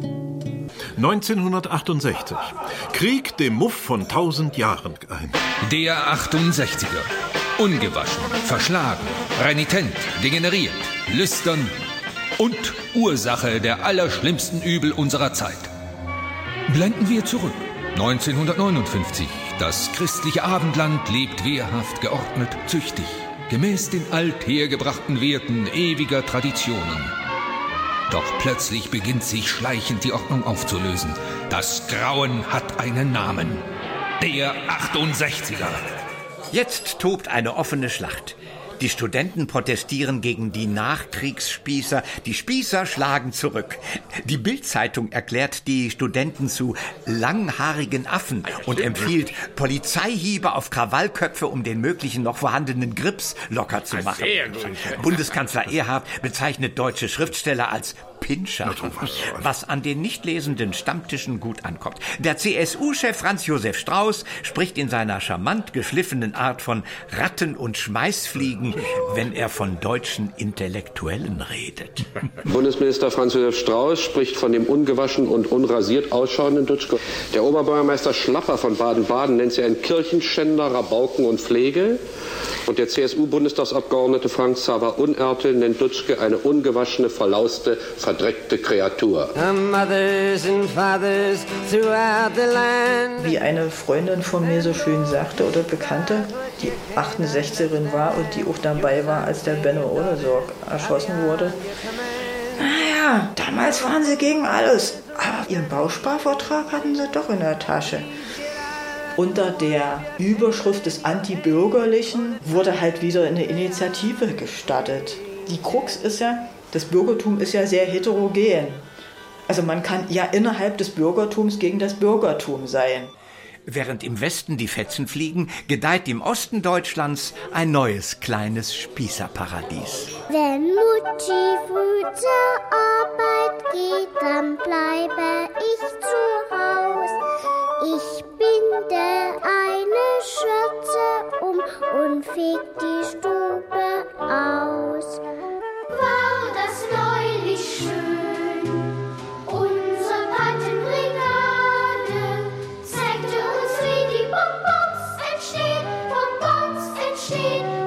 neunzehnhundertachtundsechzig. Krieg dem Muff von tausend Jahren ein. Der achtundsechziger. Ungewaschen, verschlagen, renitent, degeneriert, lüstern und Ursache der allerschlimmsten Übel unserer Zeit. Blenden wir zurück. neunzehnhundertneunundfünfzig. Das christliche Abendland lebt wehrhaft, geordnet, züchtig, gemäß den althergebrachten Werten ewiger Traditionen. Doch plötzlich beginnt sich schleichend die Ordnung aufzulösen. Das Grauen hat einen Namen. Der achtundsechziger. Jetzt tobt eine offene Schlacht. Die Studenten protestieren gegen die Nachkriegsspießer. Die Spießer schlagen zurück. Die Bild-Zeitung erklärt die Studenten zu langhaarigen Affen und empfiehlt Polizeihiebe auf Krawallköpfe, um den möglichen noch vorhandenen Grips locker zu machen. Bundeskanzler Erhard bezeichnet deutsche Schriftsteller als Pinscher, was an den nicht lesenden Stammtischen gut ankommt. Der C S U-Chef Franz Josef Strauß spricht in seiner charmant geschliffenen Art von Ratten und Schmeißfliegen, wenn er von deutschen Intellektuellen redet. Bundesminister Franz Josef Strauß spricht von dem ungewaschen und unrasiert ausschauenden Dutschke. Der Oberbürgermeister Schlapper von Baden-Baden nennt sie einen Kirchenschänder, Rabauken und Pflege. Und der C S U-Bundestagsabgeordnete Frank Xaver Unertel nennt Dutschke eine ungewaschene, verlauste, verdreckte Kreatur. Wie eine Freundin von mir so schön sagte oder Bekannte, die achtundsechzigerin war und die auch dabei war, als der Benno Ohnesorg erschossen wurde. Naja, damals waren sie gegen alles, aber ihren Bausparvertrag hatten sie doch in der Tasche. Unter der Überschrift des Antibürgerlichen wurde halt wieder eine Initiative gestartet. Die Krux ist ja, das Bürgertum ist ja sehr heterogen. Also man kann ja innerhalb des Bürgertums gegen das Bürgertum sein. Während im Westen die Fetzen fliegen, gedeiht im Osten Deutschlands ein neues kleines Spießerparadies. Wenn Mutti früh zur Arbeit geht, dann bleibe ich zu Haus. Ich binde eine Schürze um und feg die Stube aus. War das neulich schön? Unsere Patenbrigade zeigte uns, wie die Bonbons entstehen, Bonbons entstehen.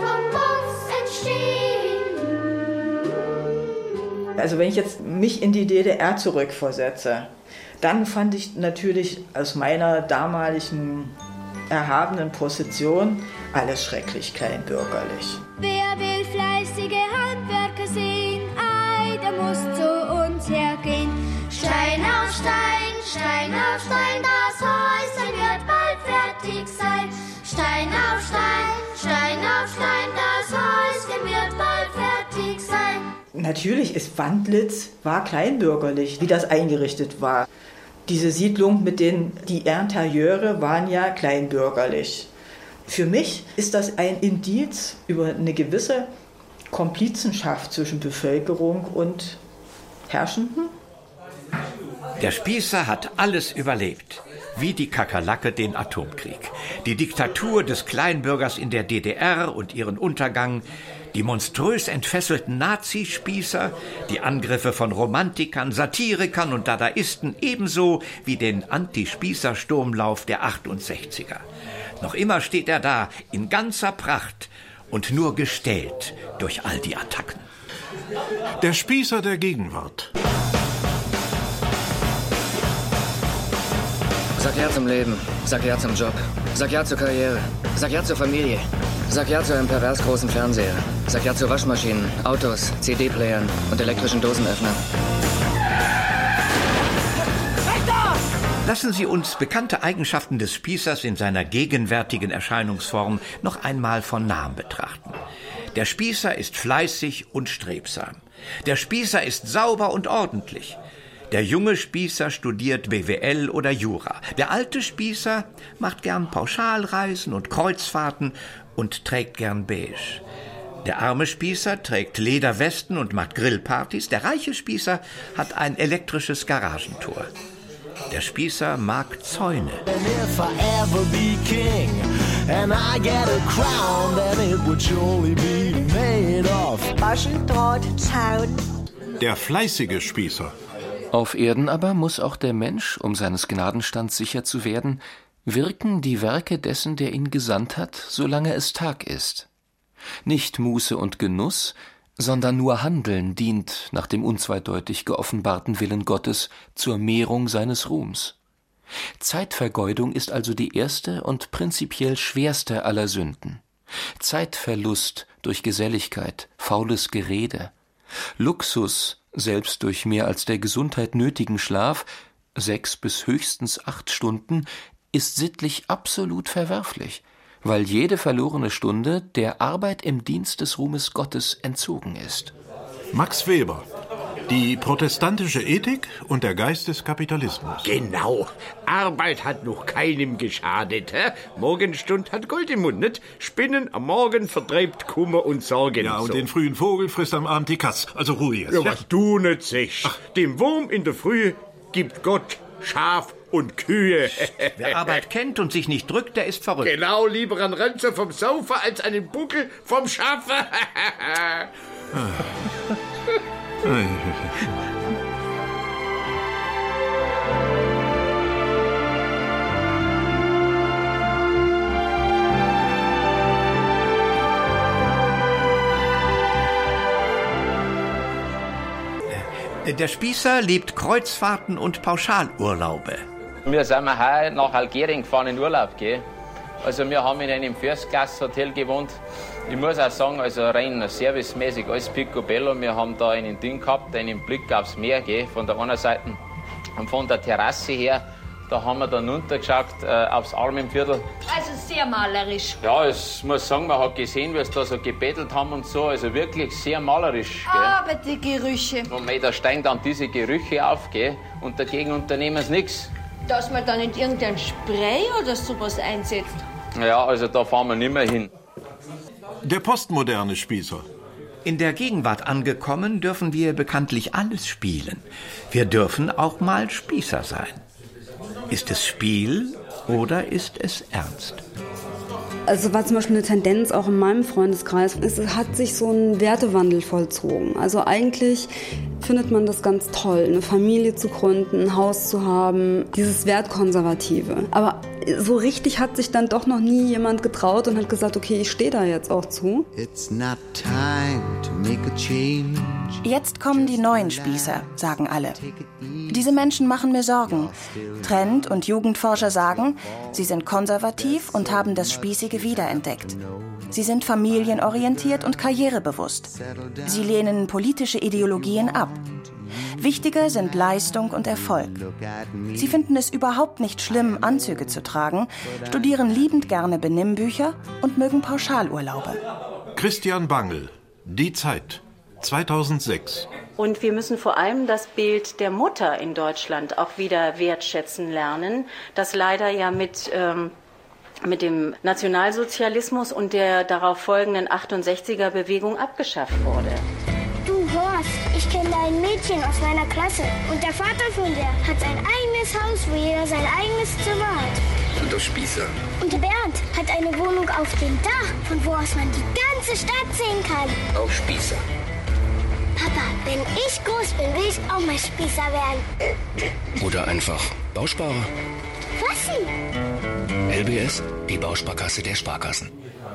Also wenn ich jetzt mich in die D D R zurückversetze, dann fand ich natürlich aus meiner damaligen erhabenen Position alles schrecklich kleinbürgerlich. Wer will fleißige Handwerker sehen? Ei, der muss zu uns hergehen. Stein auf Stein, Stein auf Stein, das Häuschen wird bald fertig sein. Stein auf Stein, Stein auf Stein, das Häuschen wird bald fertig sein. Natürlich ist Wandlitz, war kleinbürgerlich, wie das eingerichtet war. Diese Siedlung mit den, die Interieuره waren ja kleinbürgerlich. Für mich ist das ein Indiz über eine gewisse Komplizenschaft zwischen Bevölkerung und Herrschenden. Der Spießer hat alles überlebt, wie die Kakerlake den Atomkrieg. Die Diktatur des Kleinbürgers in der D D R und ihren Untergang, die monströs entfesselten Nazispießer, die Angriffe von Romantikern, Satirikern und Dadaisten, ebenso wie den Antispießer-Sturmlauf der achtundsechziger. Noch immer steht er da, in ganzer Pracht und nur gestählt durch all die Attacken. Der Spießer der Gegenwart. Sag ja zum Leben, sag ja zum Job, sag ja zur Karriere, sag ja zur Familie, sag ja zu einem pervers großen Fernseher, sag ja zu Waschmaschinen, Autos, C D-Playern und elektrischen Dosenöffnern. Lassen Sie uns bekannte Eigenschaften des Spießers in seiner gegenwärtigen Erscheinungsform noch einmal von nahem betrachten. Der Spießer ist fleißig und strebsam. Der Spießer ist sauber und ordentlich. Der junge Spießer studiert B W L oder Jura. Der alte Spießer macht gern Pauschalreisen und Kreuzfahrten und trägt gern beige. Der arme Spießer trägt Lederwesten und macht Grillpartys. Der reiche Spießer hat ein elektrisches Garagentor. Der Spießer mag Zäune. Der fleißige Spießer. Auf Erden aber muss auch der Mensch, um seines Gnadenstands sicher zu werden, wirken die Werke dessen, der ihn gesandt hat, solange es Tag ist. Nicht Muße und Genuss, sondern nur Handeln dient, nach dem unzweideutig geoffenbarten Willen Gottes, zur Mehrung seines Ruhms. Zeitvergeudung ist also die erste und prinzipiell schwerste aller Sünden. Zeitverlust durch Geselligkeit, faules Gerede, Luxus, selbst durch mehr als der Gesundheit nötigen Schlaf, sechs bis höchstens acht Stunden, ist sittlich absolut verwerflich, weil jede verlorene Stunde der Arbeit im Dienst des Ruhmes Gottes entzogen ist. Max Weber. Die protestantische Ethik und der Geist des Kapitalismus. Genau. Arbeit hat noch keinem geschadet. Hä? Morgenstund hat Gold im Mund, nicht? Spinnen am Morgen vertreibt Kummer und Sorgen. Ja, und so. den frühen Vogel frisst am Abend die Katz. Also Ruhe jetzt. Ja, was du nicht sagst. Dem Wurm in der Früh gibt Gott Schaf und Kühe. Wer Arbeit kennt und sich nicht drückt, der ist verrückt. Genau, lieber ein Ränzer vom Sofa als einen Buckel vom Schafe. Der Spießer liebt Kreuzfahrten und Pauschalurlaube. Wir sind heuer nach Algerien gefahren in Urlaub, gell? Also wir haben in einem First-Class-Hotel gewohnt. Ich muss auch sagen, also rein servicemäßig alles picobello. Wir haben da einen Ding gehabt, einen Blick aufs Meer, gell, von der einen Seite. Und von der Terrasse her, da haben wir dann runtergeschaut äh, aufs Armenviertel. Also sehr malerisch. Ja, ich muss sagen, man hat gesehen, wie sie da so gebettelt haben und so. Also wirklich sehr malerisch, gell. Aber die Gerüche. Und da steigen dann diese Gerüche auf, gell. Und dagegen unternehmen sie nichts. Dass man da nicht irgendein Spray oder sowas einsetzt. Ja, also da fahren wir nicht mehr hin. Der postmoderne Spießer. In der Gegenwart angekommen, dürfen wir bekanntlich alles spielen. Wir dürfen auch mal Spießer sein. Ist es Spiel oder ist es ernst? Also war zum Beispiel eine Tendenz auch in meinem Freundeskreis. Es hat sich so ein Wertewandel vollzogen. Also eigentlich findet man das ganz toll, eine Familie zu gründen, ein Haus zu haben, dieses Wertkonservative. Aber so richtig hat sich dann doch noch nie jemand getraut und hat gesagt, okay, ich stehe da jetzt auch zu. It's not time to make a change. Jetzt kommen die neuen Spießer, sagen alle. Diese Menschen machen mir Sorgen. Trend- und Jugendforscher sagen, sie sind konservativ und haben das Spießige wiederentdeckt. Sie sind familienorientiert und karrierebewusst. Sie lehnen politische Ideologien ab. Wichtiger sind Leistung und Erfolg. Sie finden es überhaupt nicht schlimm, Anzüge zu tragen, studieren liebend gerne Benimmbücher und mögen Pauschalurlaube. Christian Bangel, Die Zeit, zweitausendsechs. Und wir müssen vor allem das Bild der Mutter in Deutschland auch wieder wertschätzen lernen, das leider ja mit, ähm, mit dem Nationalsozialismus und der darauf folgenden achtundsechziger-Bewegung abgeschafft wurde. Du Horst, ich kenne ein Mädchen aus meiner Klasse. Und der Vater von der hat sein eigenes Haus, wo jeder sein eigenes Zimmer hat. Und der Spießer. Und Bernd hat eine Wohnung auf dem Dach, von wo aus man die ganze Stadt sehen kann. Auch Spießer. Papa, wenn ich groß bin, will ich auch mal Spießer werden. Oder einfach Bausparer. Was denn? L B S, die Bausparkasse der Sparkassen.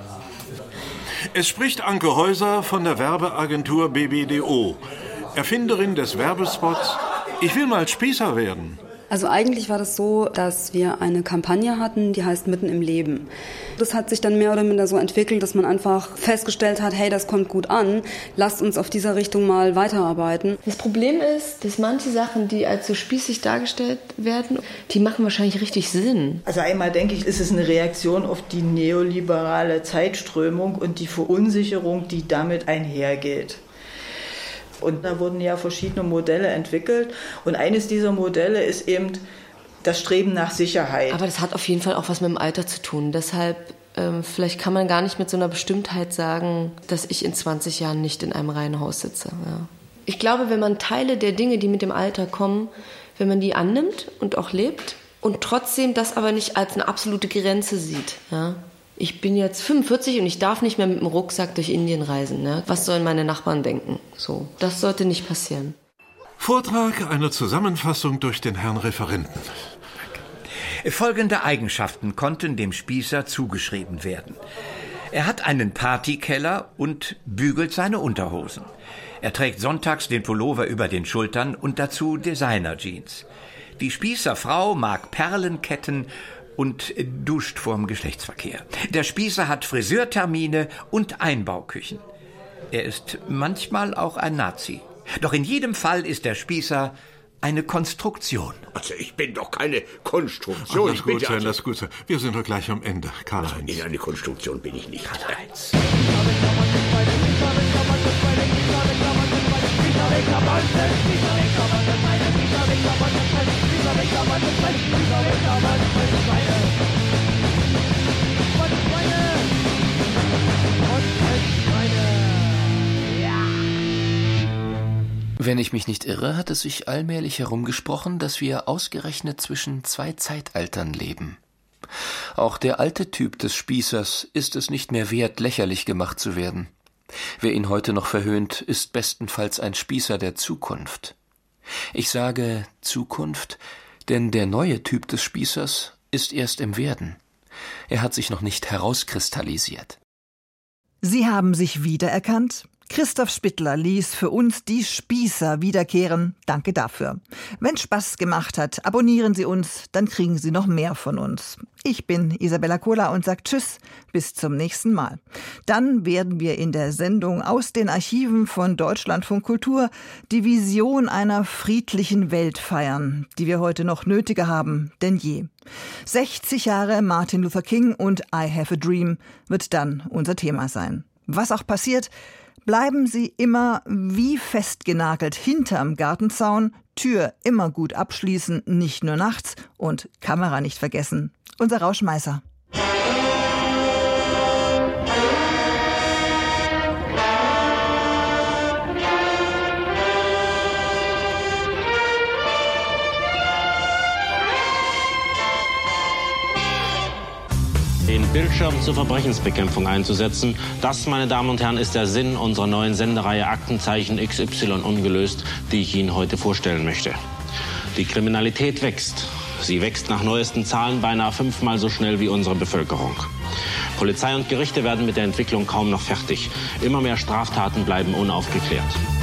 Es spricht Anke Häuser von der Werbeagentur B B D O, Erfinderin des Werbespots Ich will mal Spießer werden. Also eigentlich war das so, dass wir eine Kampagne hatten, die heißt Mitten im Leben. Das hat sich dann mehr oder minder so entwickelt, dass man einfach festgestellt hat, hey, das kommt gut an, lasst uns auf dieser Richtung mal weiterarbeiten. Das Problem ist, dass manche Sachen, die als so spießig dargestellt werden, die machen wahrscheinlich richtig Sinn. Also einmal denke ich, ist es eine Reaktion auf die neoliberale Zeitströmung und die Verunsicherung, die damit einhergeht. Und da wurden ja verschiedene Modelle entwickelt. Und eines dieser Modelle ist eben das Streben nach Sicherheit. Aber das hat auf jeden Fall auch was mit dem Alter zu tun. Deshalb, ähm, vielleicht kann man gar nicht mit so einer Bestimmtheit sagen, dass ich in zwanzig Jahren nicht in einem Reihenhaus sitze. Ja. Ich glaube, wenn man Teile der Dinge, die mit dem Alter kommen, wenn man die annimmt und auch lebt und trotzdem das aber nicht als eine absolute Grenze sieht, ja. Ich bin jetzt fünfundvierzig und ich darf nicht mehr mit dem Rucksack durch Indien reisen. Ne? Was sollen meine Nachbarn denken? So, das sollte nicht passieren. Vortrag einer Zusammenfassung durch den Herrn Referenten. Folgende Eigenschaften konnten dem Spießer zugeschrieben werden. Er hat einen Partykeller und bügelt seine Unterhosen. Er trägt sonntags den Pullover über den Schultern und dazu Designer-Jeans. Die Spießerfrau mag Perlenketten und duscht vorm Geschlechtsverkehr. Der Spießer hat Friseurtermine und Einbauküchen. Er ist manchmal auch ein Nazi. Doch in jedem Fall ist der Spießer eine Konstruktion. Also ich bin doch keine Konstruktion. Ach, das ist gut sein, das ist gut sein. Wir sind doch gleich am Ende. Karl-Heinz. In eine Konstruktion bin ich nicht. Karl-Heinz. Wenn ich mich nicht irre, hat es sich allmählich herumgesprochen, dass wir ausgerechnet zwischen zwei Zeitaltern leben. Auch der alte Typ des Spießers ist es nicht mehr wert, lächerlich gemacht zu werden. Wer ihn heute noch verhöhnt, ist bestenfalls ein Spießer der Zukunft. Ich sage Zukunft, denn der neue Typ des Spießers ist erst im Werden. Er hat sich noch nicht herauskristallisiert. Sie haben sich wiedererkannt? Christoph Spittler ließ für uns die Spießer wiederkehren. Danke dafür. Wenn Spaß gemacht hat, abonnieren Sie uns, dann kriegen Sie noch mehr von uns. Ich bin Isabella Kohler und sage Tschüss, bis zum nächsten Mal. Dann werden wir in der Sendung aus den Archiven von Deutschlandfunk Kultur die Vision einer friedlichen Welt feiern, die wir heute noch nötiger haben denn je. sechzig Jahre Martin Luther King und I Have a Dream wird dann unser Thema sein. Was auch passiert, bleiben Sie immer wie festgenagelt hinterm Gartenzaun, Tür immer gut abschließen, nicht nur nachts und Kamera nicht vergessen. Unser Rauschmeißer. Den Bildschirm zur Verbrechensbekämpfung einzusetzen. Das, meine Damen und Herren, ist der Sinn unserer neuen Sendereihe Aktenzeichen X Y ungelöst, die ich Ihnen heute vorstellen möchte. Die Kriminalität wächst. Sie wächst nach neuesten Zahlen beinahe fünfmal so schnell wie unsere Bevölkerung. Polizei und Gerichte werden mit der Entwicklung kaum noch fertig. Immer mehr Straftaten bleiben unaufgeklärt.